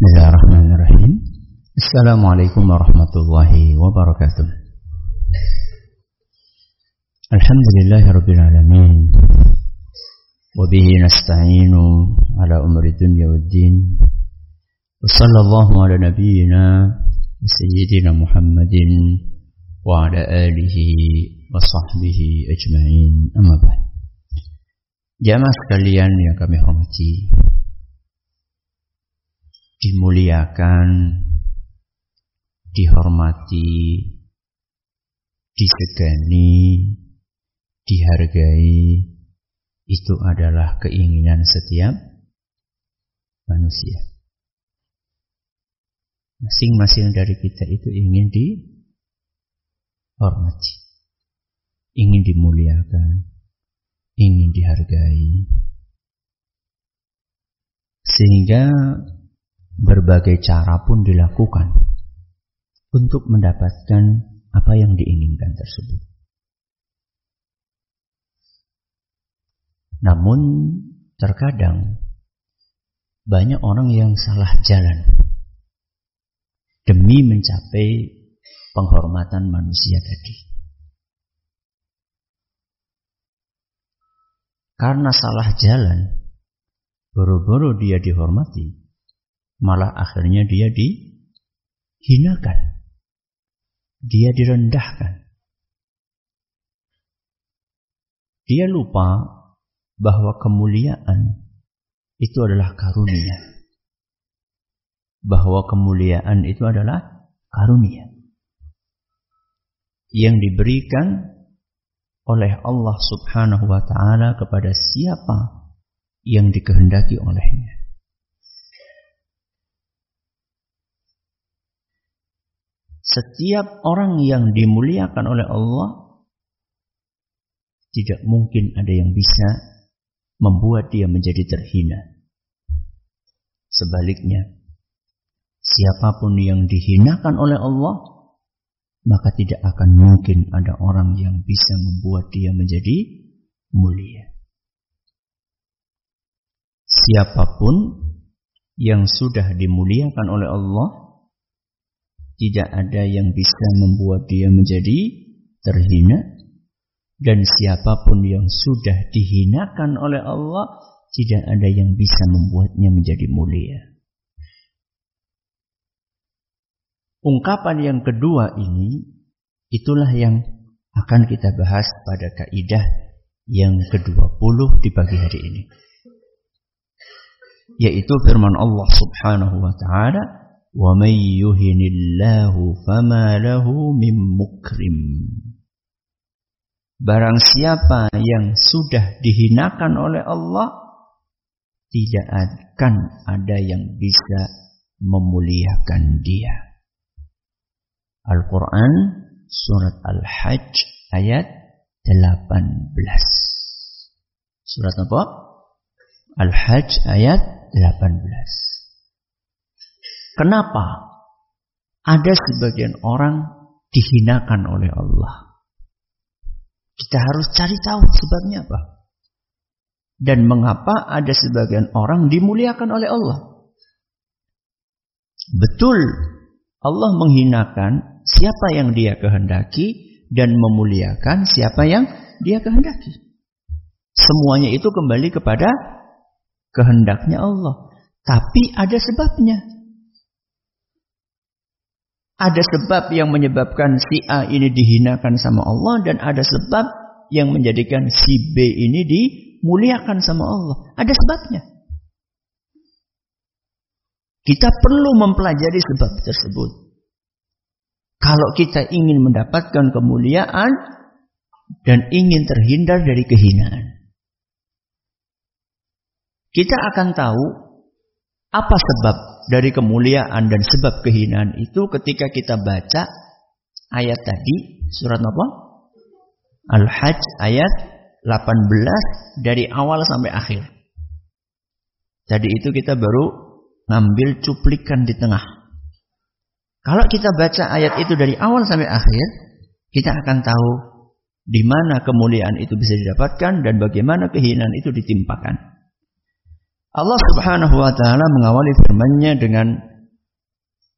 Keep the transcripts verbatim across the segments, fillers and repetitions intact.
Bismillahirrahmanirrahim. Assalamualaikum warahmatullahi wabarakatuh. Alhamdulillahirabbil alamin. Wa bihi nasta'inu ala umuri dunya waddin. Wa sallallahu ala nabiyyina sayyidina Muhammadin wa ala alihi wa sahbihi ajma'in. Amma ba'd. Jamaah sekalian yang kami hormati, dimuliakan, dihormati, disegani, dihargai, itu adalah keinginan setiap manusia. Masing-masing dari kita itu ingin dihormati, ingin dimuliakan, ingin dihargai. Sehingga berbagai cara pun dilakukan untuk mendapatkan apa yang diinginkan tersebut. Namun terkadang banyak orang yang salah jalan demi mencapai penghormatan manusia tadi. Karena salah jalan, boro-boro dia dihormati, malah akhirnya dia dihinakan, dia direndahkan. Dia lupa bahwa kemuliaan itu adalah karunia. Bahwa kemuliaan itu adalah karunia yang diberikan oleh Allah Subhanahu wa ta'ala kepada siapa yang dikehendaki olehnya. Setiap orang yang dimuliakan oleh Allah, tidak mungkin ada yang bisa membuat dia menjadi terhina. Sebaliknya, siapapun yang dihinakan oleh Allah, maka tidak akan mungkin ada orang yang bisa membuat dia menjadi mulia. Siapapun yang sudah dimuliakan oleh Allah, tidak ada yang bisa membuat dia menjadi terhina. Dan siapapun yang sudah dihinakan oleh Allah, tidak ada yang bisa membuatnya menjadi mulia. Ungkapan yang kedua ini, itulah yang akan kita bahas pada kaidah yang kedua puluh di pagi hari ini. Yaitu firman Allah Subhanahu wa ta'ala, wa may yuhinillahu fama lahu mim mukrim. Barang siapa yang sudah dihinakan oleh Allah, tidak akan ada yang bisa memuliakan dia. Al-Quran surat Al-Hajj ayat delapan belas. Surat apa? Al-Hajj ayat delapan belas. Kenapa ada sebagian orang dihinakan oleh Allah? Kita harus cari tahu sebabnya apa. Dan mengapa ada sebagian orang dimuliakan oleh Allah? Betul, Allah menghinakan siapa yang dia kehendaki dan memuliakan siapa yang dia kehendaki. Semuanya itu kembali kepada kehendaknya Allah. Tapi ada sebabnya. Ada sebab yang menyebabkan si A ini dihinakan sama Allah, dan ada sebab yang menjadikan si B ini dimuliakan sama Allah. Ada sebabnya. Kita perlu mempelajari sebab tersebut. Kalau kita ingin mendapatkan kemuliaan dan ingin terhindar dari kehinaan, kita akan tahu apa sebab dari kemuliaan dan sebab kehinaan itu ketika kita baca ayat tadi, surat apa? Al-Hajj ayat delapan belas dari awal sampai akhir. Tadi itu kita baru ngambil cuplikan di tengah. Kalau kita baca ayat itu dari awal sampai akhir, kita akan tahu di mana kemuliaan itu bisa didapatkan dan bagaimana kehinaan itu ditimpakan. Allah Subhanahu wa ta'ala mengawali firman-Nya dengan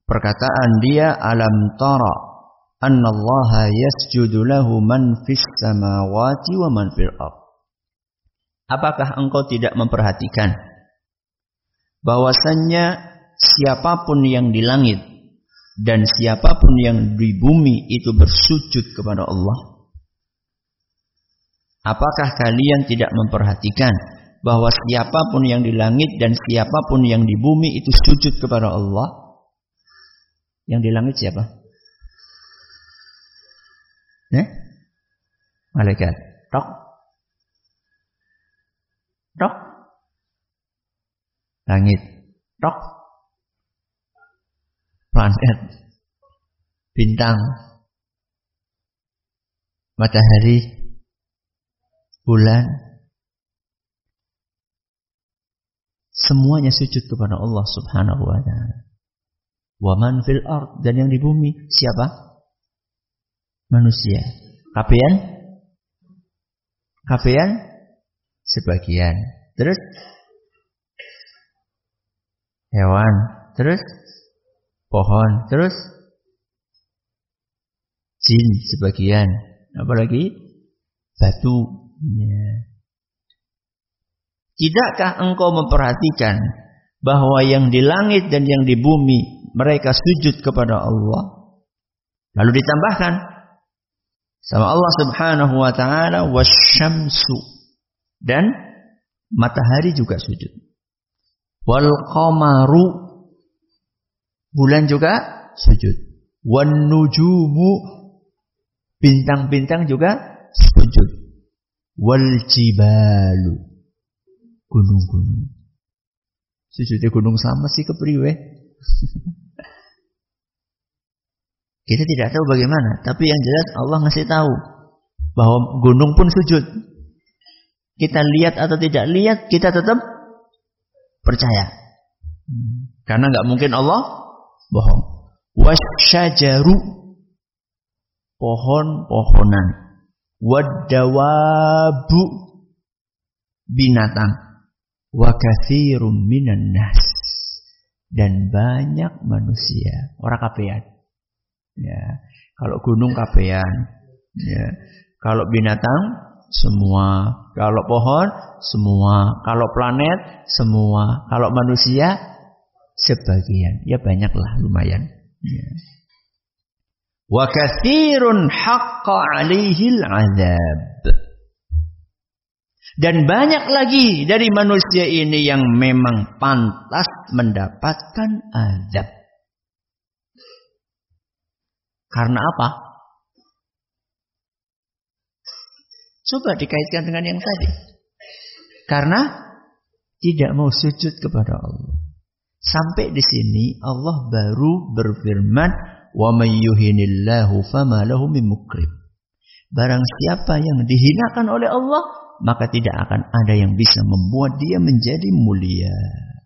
perkataan dia, alam tara annallaha yasjudu lahu man fis samawati wa man fil ardh. Apakah engkau tidak memperhatikan bahwasannya siapapun yang di langit dan siapapun yang di bumi itu bersujud kepada Allah? Apakah kalian tidak memperhatikan bahwa siapapun yang di langit dan siapapun yang di bumi itu sujud kepada Allah? Yang di langit siapa? Eh? Malaikat. Tok. Tok. Langit. Tok. Planet. Bintang. Matahari. Bulan. Semuanya sujud kepada Allah Subhanahu wa ta'ala. Wa man fil ard, dan yang di bumi siapa? Manusia. Kapean? Kapean? Sebagian. Terus? Hewan. Terus? Pohon. Terus? Jin sebagian. Apalagi? Batu. Ya. Tidakkah engkau memperhatikan bahwa yang di langit dan yang di bumi mereka sujud kepada Allah? Lalu ditambahkan sama Allah Subhanahu wa ta'ala, wasyamsu, dan matahari juga sujud. Wal qamaru, bulan juga sujud. Wan nujumu, bintang-bintang juga sujud. Wal jibalu, gunung-gunung. Sujudnya gunung sama sih kepriwe. Kita tidak tahu bagaimana, tapi yang jelas Allah ngasih tahu bahwa gunung pun sujud. Kita lihat atau tidak lihat, kita tetap percaya. Karena nggak mungkin Allah bohong. Wasyajaru, pohon-pohonan. Wadawabu, binatang. Wa katsirum minan nas, dan banyak manusia. Orang kapean. Ya, kalau gunung kapean, ya. Kalau binatang semua, kalau pohon semua, kalau planet semua, kalau manusia sebagian. Ya banyaklah, lumayan. Ya. Wa katsirun haqqa 'alaihil 'adzab. Dan banyak lagi dari manusia ini yang memang pantas mendapatkan azab. Karena apa? Coba dikaitkan dengan yang tadi. Karena tidak mau sujud kepada Allah. Sampai di sini Allah baru berfirman, "Wa may yuhinillahu fama lahu min mukrim." Barang siapa yang dihinakan oleh Allah, maka tidak akan ada yang bisa membuat dia menjadi mulia.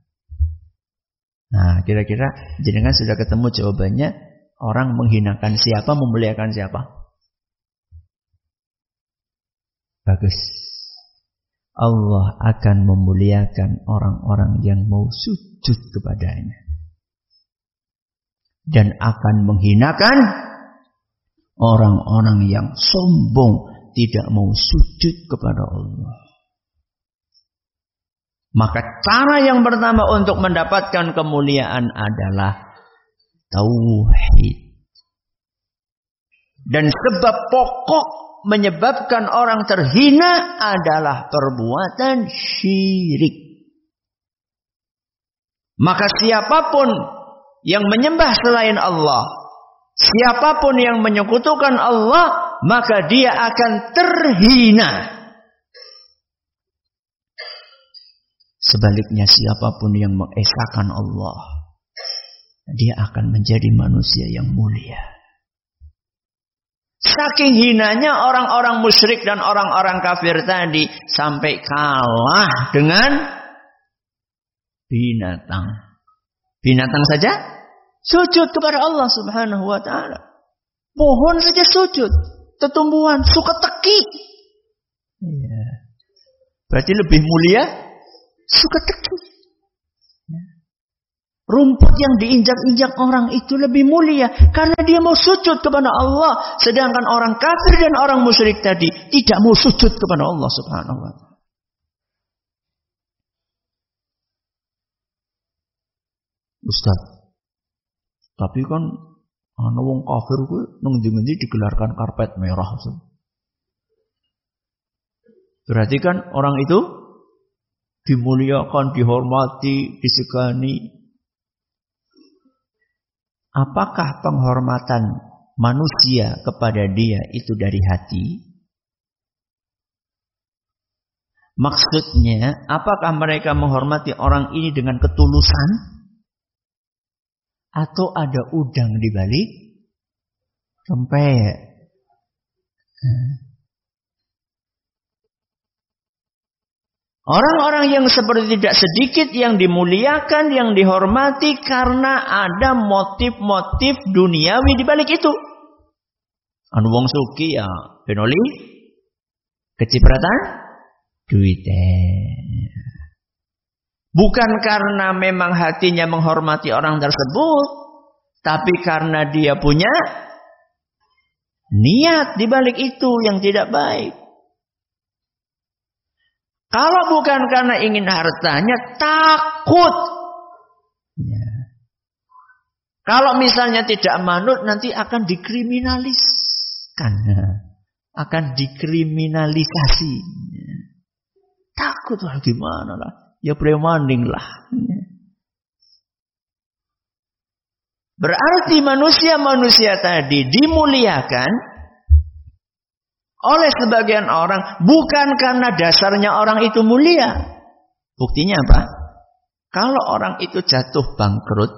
Nah, kira-kira jenengan sudah ketemu jawabannya. Orang menghinakan siapa, memuliakan siapa? Bagus. Allah akan memuliakan orang-orang yang mau sujud kepadanya. Dan akan menghinakan orang-orang yang sombong, tidak mau sujud kepada Allah. Maka cara yang pertama untuk mendapatkan kemuliaan adalah tauhid. Dan sebab pokok menyebabkan orang terhina adalah perbuatan syirik. Maka siapapun yang menyembah selain Allah, siapapun yang menyekutukan Allah, maka dia akan terhina. Sebaliknya siapapun yang mengesahkan Allah, dia akan menjadi manusia yang mulia. Saking hinanya orang-orang musyrik dan orang-orang kafir tadi, sampai kalah dengan binatang. Binatang saja sujud kepada Allah Subhanahu wa ta'ala. Pohon saja sujud. Tetumbuhan suka teki. Ya. Berarti lebih mulia suka teki. Ya. Rumput yang diinjak-injak orang itu lebih mulia karena dia mau sujud kepada Allah, sedangkan orang kafir dan orang musyrik tadi tidak mau sujud kepada Allah Subhanahu wa taala. Ustaz, tapi kan ana wong kafir kuwi nang ndi-ndi digelarkan karpet merah. Berarti kan orang itu dimuliakan, dihormati, disegani. Apakah penghormatan manusia kepada dia itu dari hati? Maksudnya, apakah mereka menghormati orang ini dengan ketulusan? Atau ada udang di balik rempeyek? Orang-orang yang seperti tidak sedikit yang dimuliakan, yang dihormati karena ada motif-motif duniawi di balik itu. Anu wong suki ya benoli kecipratan duitnya. Bukan karena memang hatinya menghormati orang tersebut, tapi karena dia punya niat di balik itu yang tidak baik. Kalau bukan karena ingin hartanya, takut. Ya. Kalau misalnya tidak manut, nanti akan dikriminaliskan. Akan dikriminalisasi. Ya. Takut lah gimana lah. Ya premaning lah. Ya. Berarti manusia-manusia tadi dimuliakan oleh sebagian orang bukan karena dasarnya orang itu mulia. Buktinya apa? Kalau orang itu jatuh bangkrut,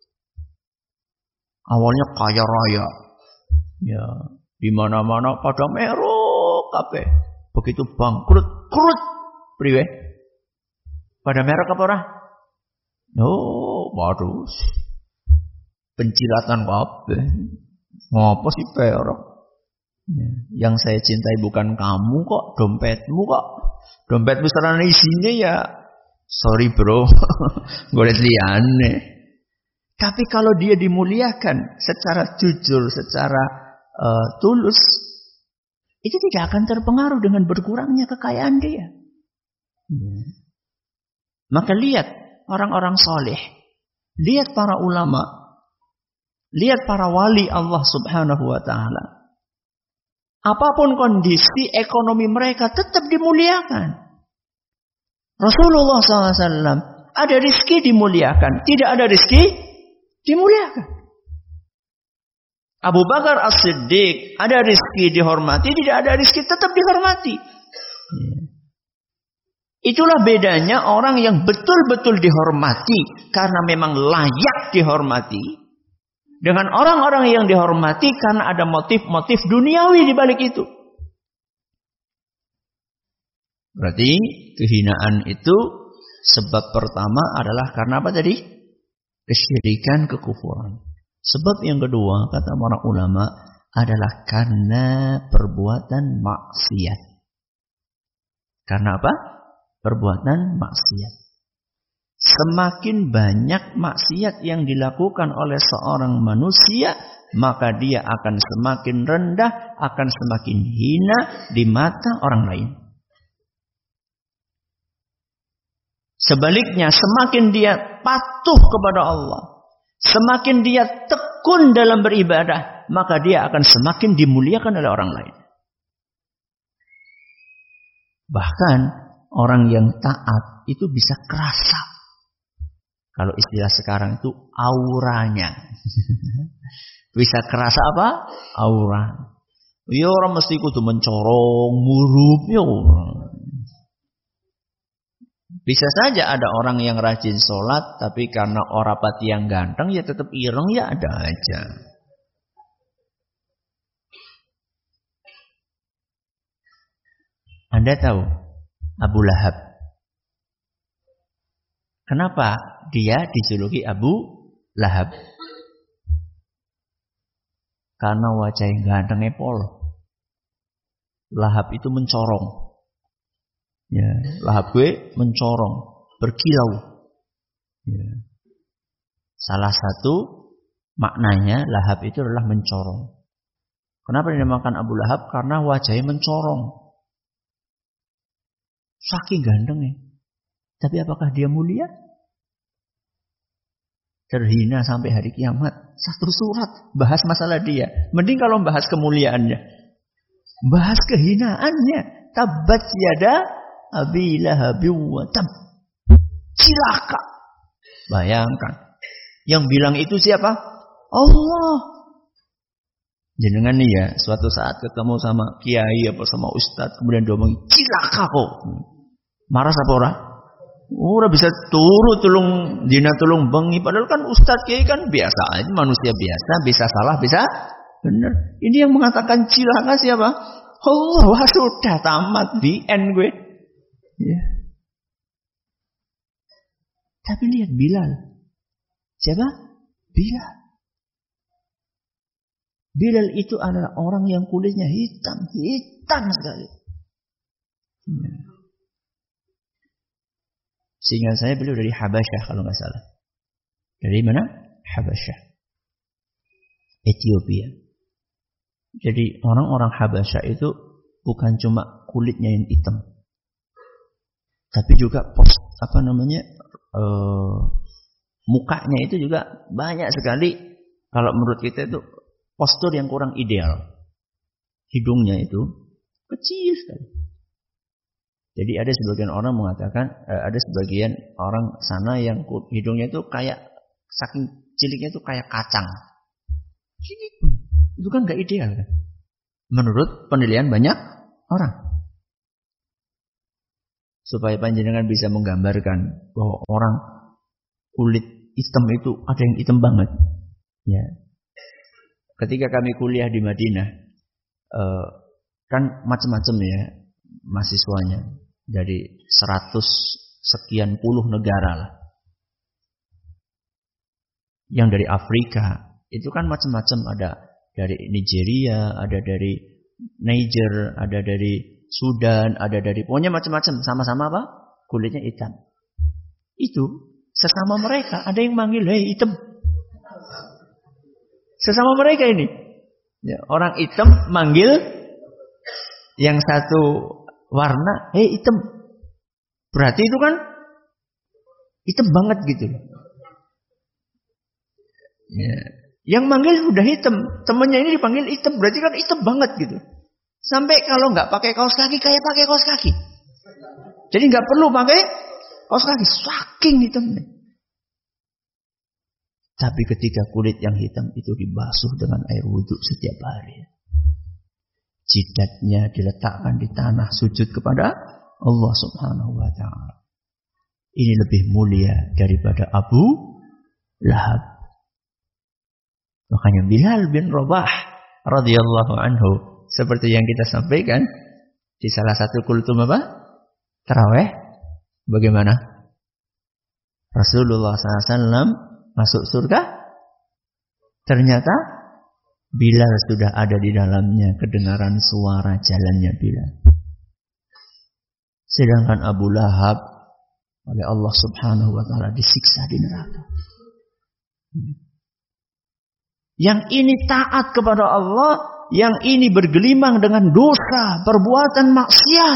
awalnya kaya raya, ya di mana-mana pada merok kabeh. Begitu bangkrut, krut, priwe? Pada merek apa ora? Oh, waduh. Pencilatan kabeh. Ngopo sih perok? Ya, yang saya cintai bukan kamu kok, dompetmu kok. Dompetmu sarana isinya ya sorry bro, golek liyane. Tapi kalau dia dimuliakan secara jujur, secara uh, tulus, itu tidak akan terpengaruh dengan berkurangnya kekayaan dia. Ya. Maka lihat orang-orang soleh, lihat para ulama, lihat para wali Allah Subhanahu wa taala. Apapun kondisi ekonomi mereka tetap dimuliakan. Rasulullah shallallahu alaihi wasallam ada rizki dimuliakan, tidak ada rizki dimuliakan. Abu Bakar As-Siddiq ada rizki dihormati, tidak ada rizki tetap dihormati. Itulah bedanya orang yang betul-betul dihormati karena memang layak dihormati, dengan orang-orang yang dihormati karena ada motif-motif duniawi di balik itu. Berarti kehinaan itu sebab pertama adalah karena apa tadi? Kesyirikan, kekufuran. Sebab yang kedua kata para ulama adalah karena perbuatan maksiat. Karena apa? Perbuatan maksiat. Semakin banyak maksiat yang dilakukan oleh seorang manusia, maka dia akan semakin rendah, akan semakin hina di mata orang lain. Sebaliknya, semakin dia patuh kepada Allah, semakin dia tekun dalam beribadah, maka dia akan semakin dimuliakan oleh orang lain. Bahkan orang yang taat itu bisa kerasa. Kalau istilah sekarang itu auranya. Bisa kerasa apa? Aura. Ya orang mesti kudu mencorong, murup ya orang. Bisa saja ada orang yang rajin sholat, tapi karena orang pati yang ganteng ya tetap ireng ya ada aja. Anda tahu Abu Lahab? Kenapa dia dijuluki Abu Lahab? Karena wajahnya gantengnya pol. Lahab itu mencorong. Ya, lahap gue mencorong, berkilau. Ya. Salah satu maknanya Lahab itu adalah mencorong. Kenapa dinamakan Abu Lahab? Karena wajahnya mencorong. Saking gantengnya. Tapi apakah dia mulia? Terhina sampai hari kiamat. Satu surat bahas masalah dia. Mending kalau bahas kemuliaannya. Bahas kehinaannya. Tabbat yada Abi Lahabi wa tab. Cilaka. Bayangkan. Yang bilang itu siapa? Allah. Jenengan nih ya, suatu saat ketemu sama kiai apa sama ustadz, kemudian dia ngomong, cilaka kok. Marah apa orang? Oh, udah bisa turu tulung dina tulung bengi. Padahal kan ustadz kiai kan biasa aja, manusia biasa, bisa salah, bisa benar. Ini yang mengatakan cilaka siapa? Allah, wah sudah tamat, the end gue. Ya. Tapi lihat Bilal. Siapa? Bilal. Bilal itu adalah orang yang kulitnya hitam. Hitam sekali. Ya. Sehingga saya beliau dari Habasyah kalau nggak salah. Dari mana? Habasyah. Ethiopia. Jadi orang-orang Habasyah itu bukan cuma kulitnya yang hitam. Tapi juga pos, apa namanya, uh, mukanya itu juga banyak sekali. Kalau menurut kita itu postur yang kurang ideal. Hidungnya itu kecil sekali. Jadi ada sebagian orang mengatakan, ada sebagian orang sana yang hidungnya itu kayak, saking ciliknya itu kayak kacang. Itu kan gak ideal kan? Menurut penilaian banyak orang. Supaya panjenengan bisa menggambarkan bahwa orang kulit hitam itu ada yang hitam banget. Ya. Ketika kami kuliah di Madinah, eh, kan macam-macam ya mahasiswanya dari seratus sekian puluh negara lah. Yang dari Afrika itu kan macam-macam, ada dari Nigeria, ada dari Niger, ada dari Sudan, ada dari pokoknya macam-macam, sama-sama apa? Kulitnya hitam. Itu sesama mereka ada yang manggil, "Hei hitam." Sesama mereka ini. Ya, orang hitam manggil yang satu warna, "Hei hitam." Berarti itu kan hitam banget gitu. Ya. Yang manggil udah hitam, temannya ini dipanggil hitam, berarti kan hitam banget gitu. Sampai kalau nggak pakai kaos kaki kayak pakai kaos kaki. Jadi nggak perlu pakai kaos kaki, saking hitamnya. Tapi ketika kulit yang hitam itu dibasuh dengan air wudhu setiap hari, jidatnya diletakkan di tanah sujud kepada Allah Subhanahu wa taala. Ini lebih mulia daripada Abu Lahab. Makanya Bilal bin Rabah radhiyallahu anhu, seperti yang kita sampaikan di salah satu kultum apa? Tarawih. Bagaimana? Rasulullah sallallahu alaihi wasallam masuk surga. Ternyata Bilal sudah ada di dalamnya, kedengaran suara jalannya Bilal. Sedangkan Abu Lahab oleh Allah Subhanahu wa taala disiksa di neraka. Yang ini taat kepada Allah, yang ini bergelimang dengan dosa, perbuatan maksiat.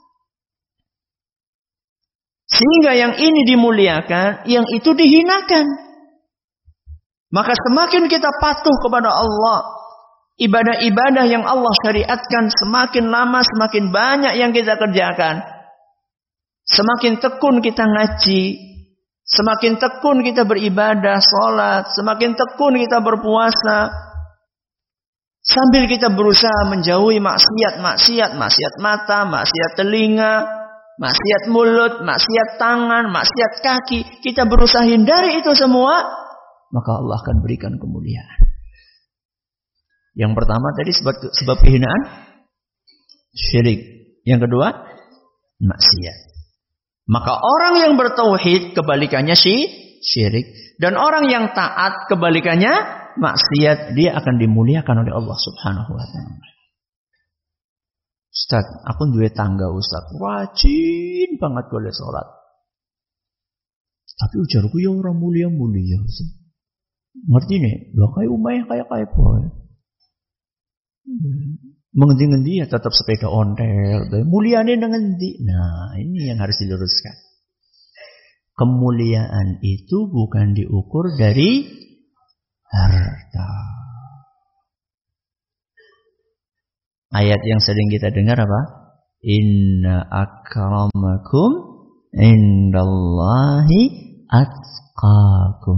Sehingga yang ini dimuliakan, yang itu dihinakan. Maka semakin kita patuh kepada Allah, ibadah-ibadah yang Allah syariatkan semakin lama semakin banyak yang kita kerjakan. Semakin tekun kita ngaji, semakin tekun kita beribadah, sholat, semakin tekun kita berpuasa. Sambil kita berusaha menjauhi maksiat, maksiat, maksiat mata, maksiat telinga, maksiat mulut, maksiat tangan, maksiat kaki. Kita berusaha hindari itu semua, maka Allah akan berikan kemuliaan. Yang pertama tadi sebab, sebab kehinaan, syirik. Yang kedua, maksiat. Maka orang yang bertauhid kebalikannya syirik. Dan orang yang taat kebalikannya maksiat. Dia akan dimuliakan oleh Allah Subhanahu wa ta'ala. Ustaz, aku duwe tangga Ustaz, rajin banget golek salat. Tapi ujarku ya orang mulia-mulia Ustaz. Ngerti nih? Lah kayak Umayyah kayak kayak boy. Mengendi-ngendi ya tetap sepeda ontel. Muliane nang ngendi? Nah, ini yang harus diluruskan. Kemuliaan itu bukan diukur dari harta. Ayat yang sering kita dengar apa? Inna akramakum indallahi atqakum.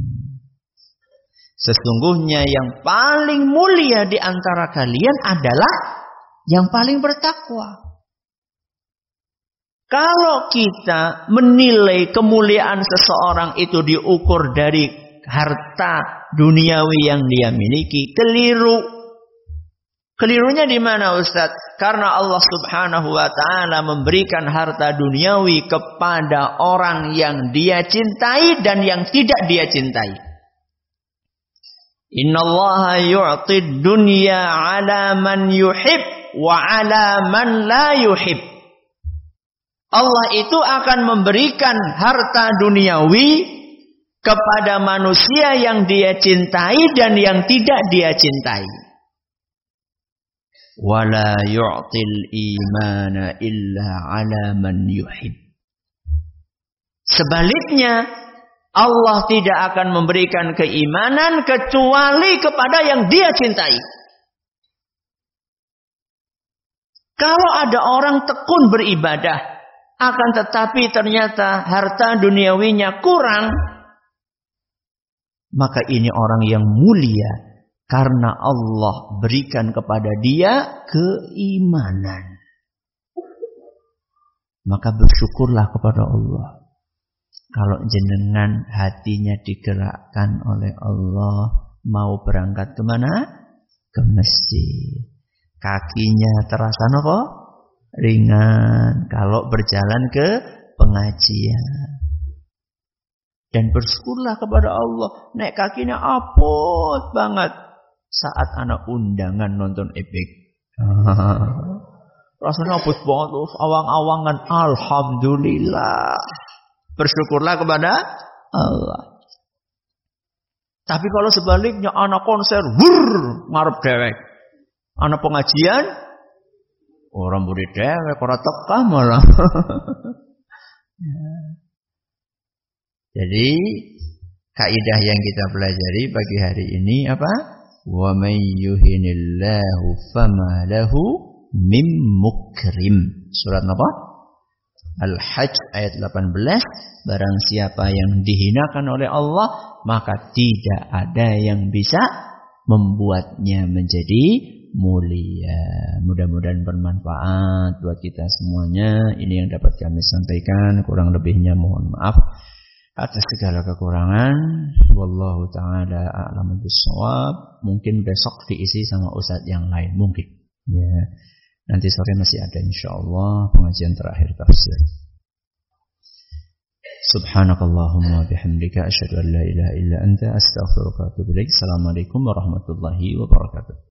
Sesungguhnya yang paling mulia di antara kalian adalah yang paling bertakwa. Kalau kita menilai kemuliaan seseorang itu diukur dari harta duniawi yang dia miliki, keliru. Kelirunya di mana, Ustaz? Karena Allah Subhanahu wa taala memberikan harta duniawi kepada orang yang dia cintai dan yang tidak dia cintai. Innallaha yu'tid dunya 'ala man yuhib wa 'ala man la yuhib. Allah itu akan memberikan harta duniawi kepada manusia yang dia cintai dan yang tidak dia cintai. Wala yu'til imana illa 'ala man yuhib. Sebaliknya, Allah tidak akan memberikan keimanan kecuali kepada yang dia cintai. Kalau ada orang tekun beribadah, akan tetapi ternyata harta duniawinya kurang, maka ini orang yang mulia. Karena Allah berikan kepada dia keimanan. Maka bersyukurlah kepada Allah. Kalau jenengan hatinya digerakkan oleh Allah, mau berangkat kemana? Ke masjid. Kakinya terasa apa? Ringan. Kalau berjalan ke pengajian. Dan bersyukurlah kepada Allah. Nek kakinya apot banget. Saat anak undangan nonton Epic. Rasanya apot banget. Awang-awangan. Alhamdulillah. Bersyukurlah kepada Allah. Tapi kalau sebaliknya anak konser, wurr, ngarep dewek. Anak pengajian, orang budi dewek, orang teka malah. Jadi kaidah yang kita pelajari pagi hari ini apa? Wa may yuhinillahu fama lahu mim mukrim. Surat apa? Al-Hajj ayat delapan belas. Barang siapa yang dihinakan oleh Allah, maka tidak ada yang bisa membuatnya menjadi mulia. Mudah-mudahan bermanfaat buat kita semuanya. Ini yang dapat kami sampaikan. Kurang lebihnya mohon maaf atas segala kekurangan. Wallahu ta'ala a'lamu bis-shawab. Mungkin besok diisi sama ustadz yang lain. Mungkin. Ya. Nanti sore masih ada insyaallah pengajian terakhir tafsir. Subhanakallahumma bihamdika asyhadu an la ilaha illa anta astaghfiruka wa atubu ilaik. Assalamualaikum warahmatullahi wabarakatuh.